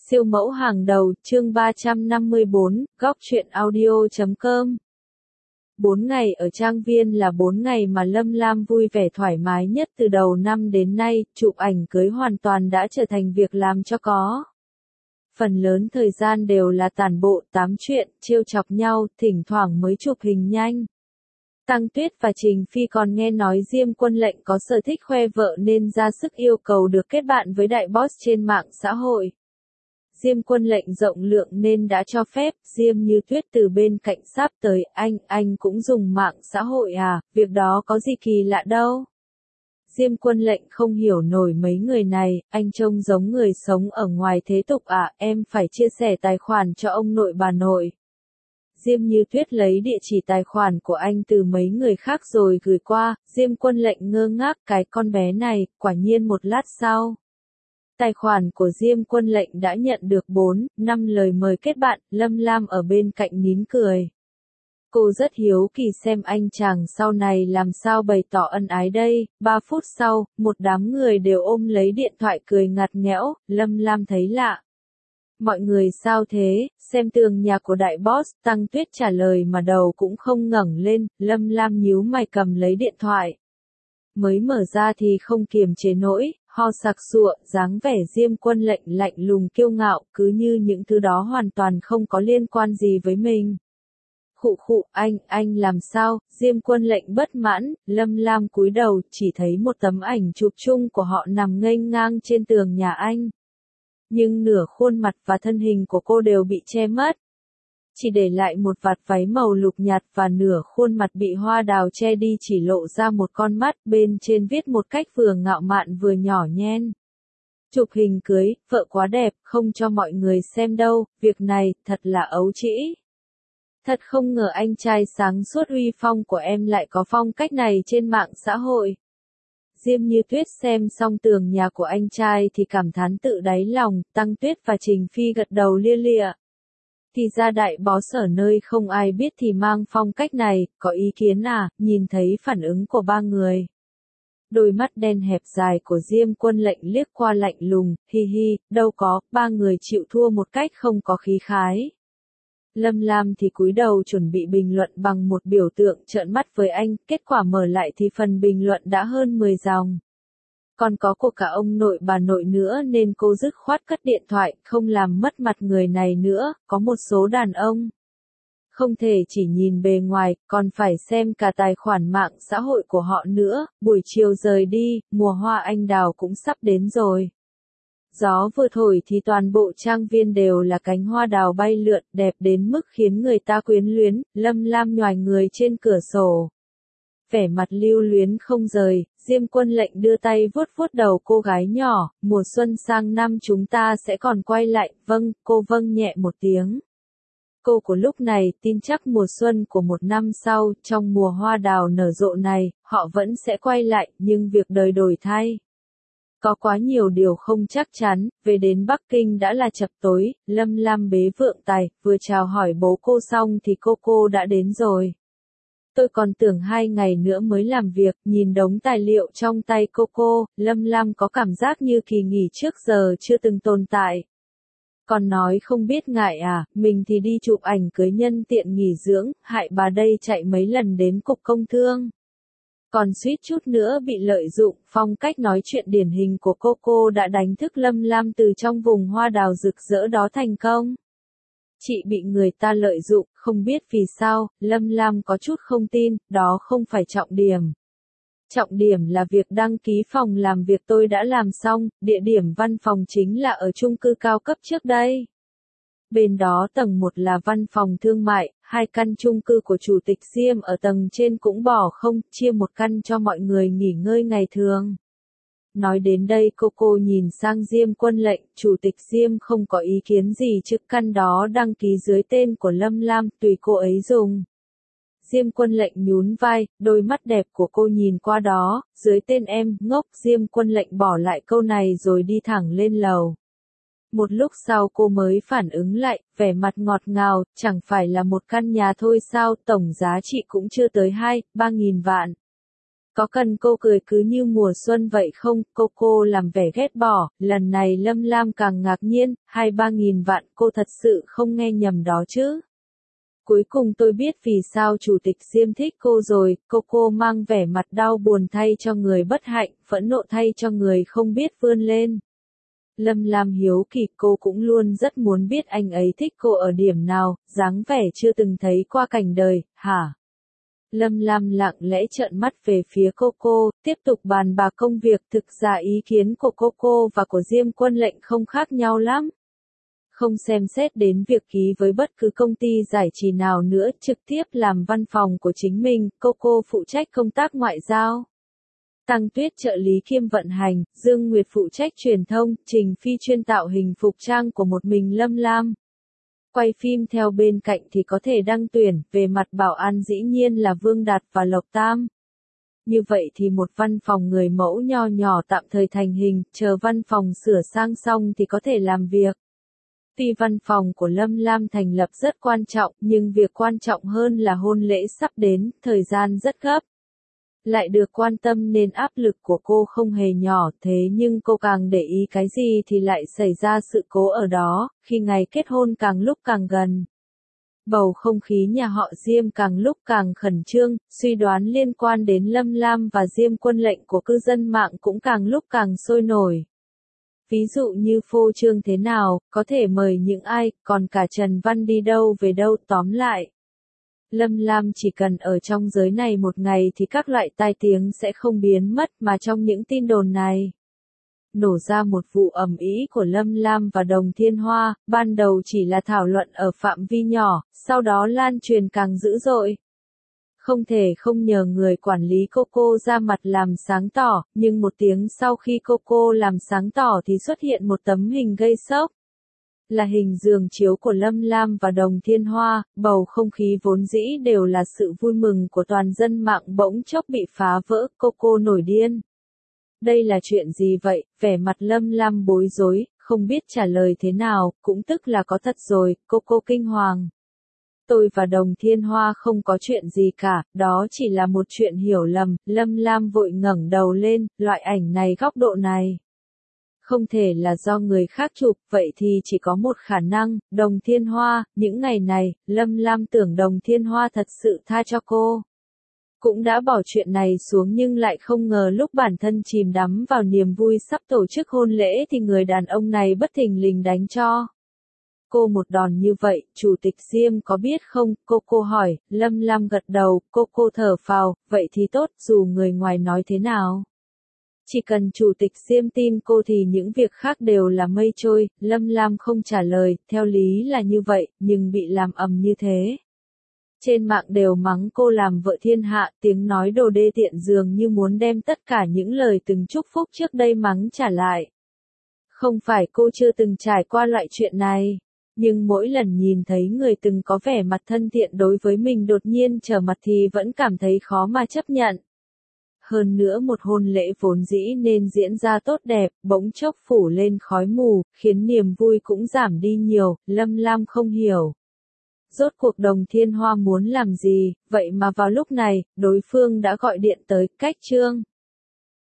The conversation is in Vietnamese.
Siêu mẫu hàng đầu, chương 354, góc truyện audio.com. 4 ngày ở trang viên là 4 ngày mà Lâm Lam vui vẻ thoải mái nhất từ đầu năm đến nay, chụp ảnh cưới hoàn toàn đã trở thành việc làm cho có. Phần lớn thời gian đều là tản bộ, tám chuyện, trêu chọc nhau, thỉnh thoảng mới chụp hình nhanh. Tăng Tuyết và Trình Phi còn nghe nói Diêm Quân Lệnh có sở thích khoe vợ nên ra sức yêu cầu được kết bạn với đại boss trên mạng xã hội. Diêm Quân Lệnh rộng lượng nên đã cho phép. Diêm Như Tuyết từ bên cạnh sáp tới, anh cũng dùng mạng xã hội à, việc đó có gì kỳ lạ đâu. Diêm Quân Lệnh không hiểu nổi mấy người này, anh trông giống người sống ở ngoài thế tục à, em phải chia sẻ tài khoản cho ông nội bà nội. Diêm Như Tuyết lấy địa chỉ tài khoản của anh từ mấy người khác rồi gửi qua. Diêm Quân Lệnh ngơ ngác, cái con bé này. Quả nhiên một lát sau, tài khoản của Diêm Quân Lệnh đã nhận được 4-5 lời mời kết bạn. Lâm Lam ở bên cạnh nín cười. Cô rất hiếu kỳ xem anh chàng sau này làm sao bày tỏ ân ái đây. 3 phút sau, một đám người đều ôm lấy điện thoại cười ngặt nghẽo. Lâm Lam thấy lạ. Mọi người sao thế, xem tường nhà của đại boss. Tăng Tuyết trả lời mà đầu cũng không ngẩng lên. Lâm Lam nhíu mày cầm lấy điện thoại. Mới mở ra thì không kiềm chế nổi, ho sặc sụa, dáng vẻ Diêm Quân Lệnh lạnh lùng kiêu ngạo, cứ như những thứ đó hoàn toàn không có liên quan gì với mình. Khụ, anh làm sao? Diêm Quân Lệnh bất mãn. Lâm Lam cúi đầu, chỉ thấy một tấm ảnh chụp chung của họ nằm nghênh ngang trên tường nhà anh. Nhưng nửa khuôn mặt và thân hình của cô đều bị che mất. Chỉ để lại một vạt váy màu lục nhạt và nửa khuôn mặt bị hoa đào che đi, chỉ lộ ra một con mắt, bên trên viết một cách vừa ngạo mạn vừa nhỏ nhen. Chụp hình cưới, vợ quá đẹp, không cho mọi người xem đâu, việc này, thật là ấu trĩ. Thật không ngờ anh trai sáng suốt uy phong của em lại có phong cách này trên mạng xã hội. Diêm Như Tuyết xem xong tường nhà của anh trai thì cảm thán tự đáy lòng. Tăng Tuyết và Trình Phi gật đầu lia lịa. Thì ra đại boss ở nơi không ai biết thì mang phong cách này, có ý kiến à? Nhìn thấy phản ứng của ba người. Đôi mắt đen hẹp dài của Diêm Quân Lệnh liếc qua lạnh lùng, hi, đâu có, ba người chịu thua một cách không có khí khái. Lâm Lam thì cúi đầu chuẩn bị bình luận bằng một biểu tượng trợn mắt với anh, kết quả mở lại thì phần bình luận đã hơn 10 dòng. Còn có của cả ông nội bà nội nữa nên cô dứt khoát cất điện thoại, không làm mất mặt người này nữa. Có một số đàn ông không thể chỉ nhìn bề ngoài, còn phải xem cả tài khoản mạng xã hội của họ nữa. Buổi chiều rời đi, mùa hoa anh đào cũng sắp đến rồi. Gió vừa thổi thì toàn bộ trang viên đều là cánh hoa đào bay lượn, đẹp đến mức khiến người ta quyến luyến. Lâm Lam nhoài người trên cửa sổ, vẻ mặt lưu luyến không rời. Diêm Quân Lệnh đưa tay vuốt vuốt đầu cô gái nhỏ. Mùa xuân sang năm chúng ta sẽ còn quay lại. Vâng, cô vâng nhẹ một tiếng. Cô của lúc này tin chắc mùa xuân của một năm sau, trong mùa hoa đào nở rộ này, họ vẫn sẽ quay lại, nhưng việc đời đổi thay. Có quá nhiều điều không chắc chắn. Về đến Bắc Kinh đã là chập tối. Lâm Lam bế Vượng Tài, vừa chào hỏi bố cô xong thì cô đã đến rồi. Tôi còn tưởng 2 ngày nữa mới làm việc. Nhìn đống tài liệu trong tay cô, Lâm Lam có cảm giác như kỳ nghỉ trước giờ chưa từng tồn tại. Còn nói không biết ngại à, mình thì đi chụp ảnh cưới nhân tiện nghỉ dưỡng, hại bà đây chạy mấy lần đến cục công thương. Còn suýt chút nữa bị lợi dụng. Phong cách nói chuyện điển hình của cô đã đánh thức Lâm Lam từ trong vùng hoa đào rực rỡ đó thành công. Chị bị người ta lợi dụng, không biết vì sao. Lâm Lam có chút không tin, đó không phải trọng điểm. Trọng điểm là việc đăng ký phòng làm việc tôi đã làm xong, địa điểm văn phòng chính là ở chung cư cao cấp trước đây. Bên đó tầng 1 là văn phòng thương mại, 2 căn chung cư của chủ tịch Diêm ở tầng trên cũng bỏ không, chia một căn cho mọi người nghỉ ngơi ngày thường. Nói đến đây cô nhìn sang Diêm Quân Lệnh, chủ tịch Diêm không có ý kiến gì chứ căn đó đăng ký dưới tên của Lâm Lam, tùy cô ấy dùng. Diêm Quân Lệnh nhún vai, đôi mắt đẹp của cô nhìn qua đó, dưới tên em, ngốc. Diêm Quân Lệnh bỏ lại câu này rồi đi thẳng lên lầu. Một lúc sau cô mới phản ứng lại, vẻ mặt ngọt ngào, chẳng phải là một căn nhà thôi sao, tổng giá trị cũng chưa tới 2-3 nghìn vạn. Có cần cô cười cứ như mùa xuân vậy không? Cô làm vẻ ghét bỏ, lần này Lâm Lam càng ngạc nhiên, 2-3 nghìn vạn cô thật sự không nghe nhầm đó chứ. Cuối cùng tôi biết vì sao chủ tịch Diêm thích cô rồi, cô mang vẻ mặt đau buồn thay cho người bất hạnh, phẫn nộ thay cho người không biết vươn lên. Lâm Lam hiếu kỳ cô cũng luôn rất muốn biết anh ấy thích cô ở điểm nào, dáng vẻ chưa từng thấy qua cảnh đời, hả? Lâm Lam lặng lẽ trợn mắt về phía cô, tiếp tục bàn bạc công việc. Thực ra ý kiến của cô và của Diêm Quân Lệnh không khác nhau lắm. Không xem xét đến việc ký với bất cứ công ty giải trí nào nữa, trực tiếp làm văn phòng của chính mình, cô phụ trách công tác ngoại giao. Tăng Tuyết trợ lý kiêm vận hành, Dương Nguyệt phụ trách truyền thông, Trình Phi chuyên tạo hình phục trang của một mình Lâm Lam. Quay phim theo bên cạnh thì có thể đăng tuyển, về mặt bảo an dĩ nhiên là Vương Đạt và Lộc Tam. Như vậy thì một văn phòng người mẫu nho nhỏ tạm thời thành hình, chờ văn phòng sửa sang xong thì có thể làm việc. Tuy văn phòng của Lâm Lam thành lập rất quan trọng, nhưng việc quan trọng hơn là hôn lễ sắp đến, thời gian rất gấp. Lại được quan tâm nên áp lực của cô không hề nhỏ, thế nhưng cô càng để ý cái gì thì lại xảy ra sự cố ở đó, khi ngày kết hôn càng lúc càng gần. Bầu không khí nhà họ Diêm càng lúc càng khẩn trương, suy đoán liên quan đến Lâm Lam và Diêm Quân Lệnh của cư dân mạng cũng càng lúc càng sôi nổi. Ví dụ như phô trương thế nào, có thể mời những ai, còn cả Trần Văn đi đâu về đâu, tóm lại. Lâm Lam chỉ cần ở trong giới này một ngày thì các loại tai tiếng sẽ không biến mất, mà trong những tin đồn này nổ ra một vụ ầm ĩ của Lâm Lam và Đồng Thiên Hoa, ban đầu chỉ là thảo luận ở phạm vi nhỏ, sau đó lan truyền càng dữ dội. Không thể không nhờ người quản lý cô ra mặt làm sáng tỏ, nhưng một tiếng sau khi cô làm sáng tỏ thì xuất hiện một tấm hình gây sốc. Là hình giường chiếu của Lâm Lam và Đồng Thiên Hoa, bầu không khí vốn dĩ đều là sự vui mừng của toàn dân mạng bỗng chốc bị phá vỡ, cô nổi điên. Đây là chuyện gì vậy? Vẻ mặt Lâm Lam bối rối, không biết trả lời thế nào, cũng tức là có thật rồi, cô kinh hoàng. Tôi và Đồng Thiên Hoa không có chuyện gì cả, đó chỉ là một chuyện hiểu lầm. Lâm Lam vội ngẩng đầu lên, loại ảnh này góc độ này không thể là do người khác chụp, vậy thì chỉ có một khả năng, Đồng Thiên Hoa. Những ngày này, Lâm Lam tưởng Đồng Thiên Hoa thật sự tha cho cô. Cũng đã bỏ chuyện này xuống nhưng lại không ngờ lúc bản thân chìm đắm vào niềm vui sắp tổ chức hôn lễ thì người đàn ông này bất thình lình đánh cho cô một đòn như vậy. Chủ tịch Diêm có biết không? Cô hỏi. Lâm Lam gật đầu, cô thở phào, vậy thì tốt, dù người ngoài nói thế nào. Chỉ cần chủ tịch Diêm tin cô thì những việc khác đều là mây trôi. Lâm Lam không trả lời, theo lý là như vậy, nhưng bị làm ầm như thế. Trên mạng đều mắng cô làm vợ thiên hạ, tiếng nói đồ đê tiện dường như muốn đem tất cả những lời từng chúc phúc trước đây mắng trả lại. Không phải cô chưa từng trải qua loại chuyện này, nhưng mỗi lần nhìn thấy người từng có vẻ mặt thân thiện đối với mình đột nhiên trở mặt thì vẫn cảm thấy khó mà chấp nhận. Hơn nữa một hôn lễ vốn dĩ nên diễn ra tốt đẹp, bỗng chốc phủ lên khói mù, khiến niềm vui cũng giảm đi nhiều. Lâm Lam không hiểu. Rốt cuộc Đồng Thiên Hoa muốn làm gì, vậy mà vào lúc này, đối phương đã gọi điện tới, cách Trương.